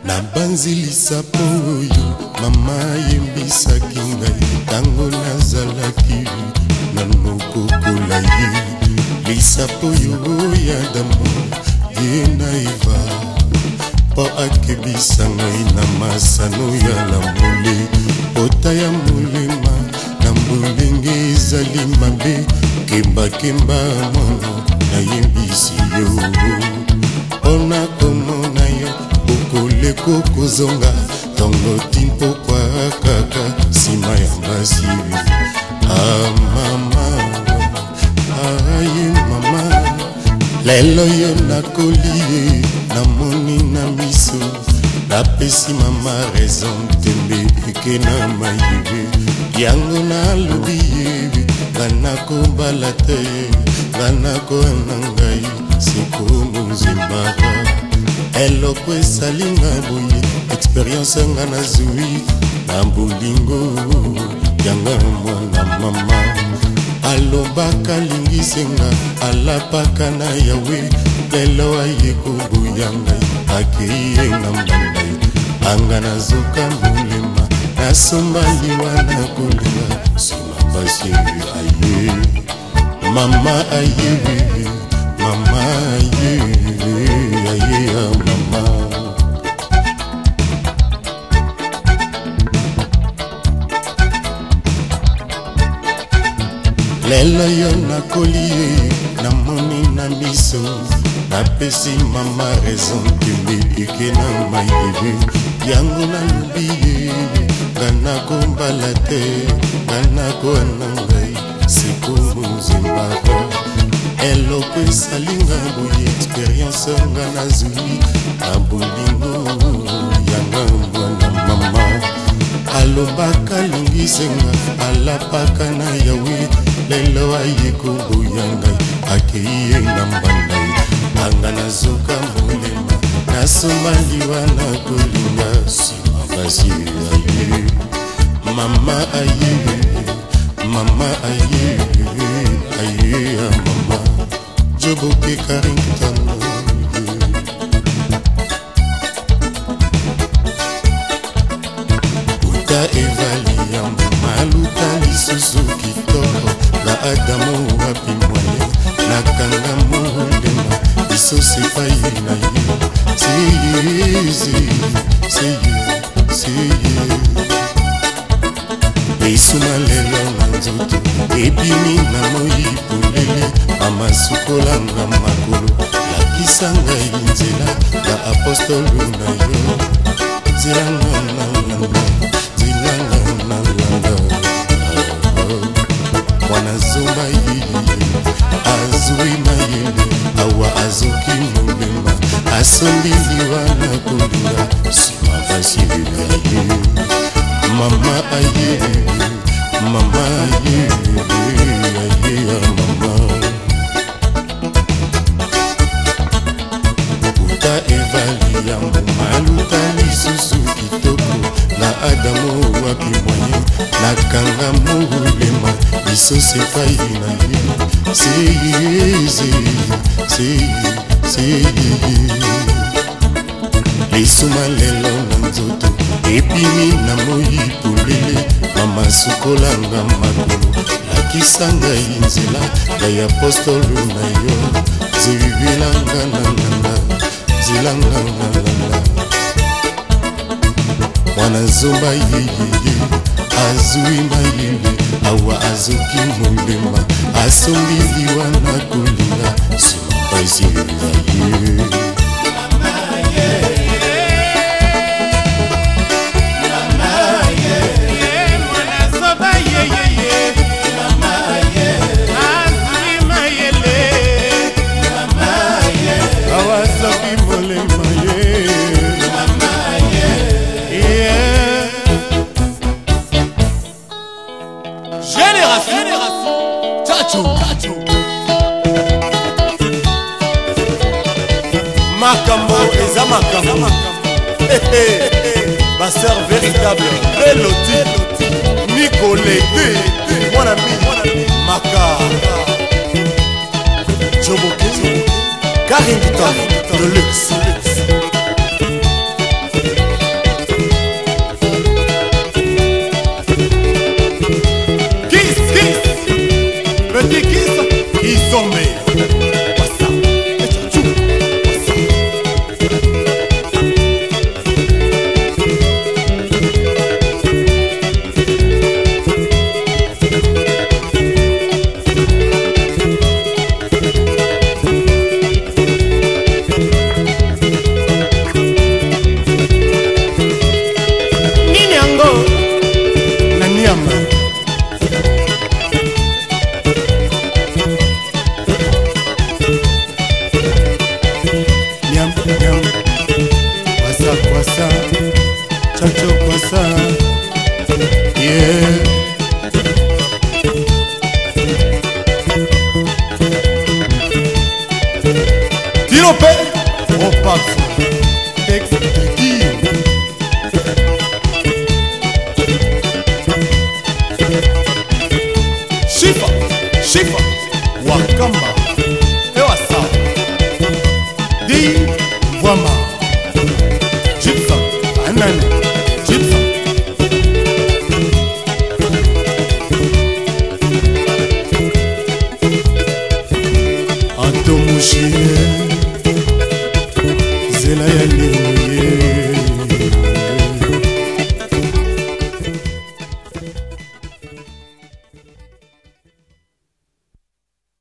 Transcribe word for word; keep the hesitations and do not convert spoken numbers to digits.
Nabanzilisa poyo mama yembisaki ngai tango nazalaki nanokokola ye lisa poyo ya damo ye naiva po akebisa ngai na masano ya lamole ota ya molema na molenge ezali mabe kembakemba mono nayembisi yo mpona komona yo okoleko kozonga tongo timpokwa kaka nsima ya mbasi ah mama aye mama lelo yo nakoli ye namoni na miso napesi mama raison tembe eke na mayebe yango nalobi ye nganakombala te nganakoana ngai sikomo nzembaka eloko esalinga boye experience nga nazwi na bolingo yanga mwana mama alobaka lingisenga alapaka na yawe lelo aye koboya ngai akeye na mbanda anga nazoka molema nasomba liwa na kolinga sima basi aye mama aye mama aye aye mama lelo yo nakoli ye namoni na miso napesi mama raison tembe eke na mayebe yango nalobi ye nganakombala te nganakoana ngai sikomo nzembaka eloko esalinga boye experience nga nazwi na bolingo yanga mwana mama alobaka lingisenga alapaka na yawe lelo aye koboya ngai akeye na mbanda anga nazoka molema nasomba liwa na kolinga sima basi aye mama aye mama aye aye mama joboke Carrington uta evali ya maluta lisusu kitoko na adamu wapi mwaye nakanga molema biso sepai na ye seye seye seye esuma lelo na nzoto ebimi na moi polele amasukolanga makolo lakisa ngai nzela na apostolo na yo zilangananga zilangananga wana zomba yeye azwi mayele awa azoki molema asombi liwa na kolinga sima basi aye mama aye mama aye aye mama uta evali ya maluta lisusu kitoko na adamu wapi mwaye nakanga molema biso sepai na ye seye seye seye lisuma lelo na nzoto ebimi na moi polele mama sukolanga makolo lakisa ngai nzela ngai apostolo na yo zivilanga nanga zilanga nanga wana zomba yeyeye azwi mayele awa azoki molema asombi liwa na kolinga sima basi aye makambo eza makambo baseur véritable Eloti Nicolete mwana mi maka Joboke Carrington de luxe Chacho Kwasa, yeah. Tirope, Opax, Tex Tequio. Shifa, Shifa, Wakamba, Ewasa, Di, Wama, Gypsum, Anani, Gypsum. Antomushi.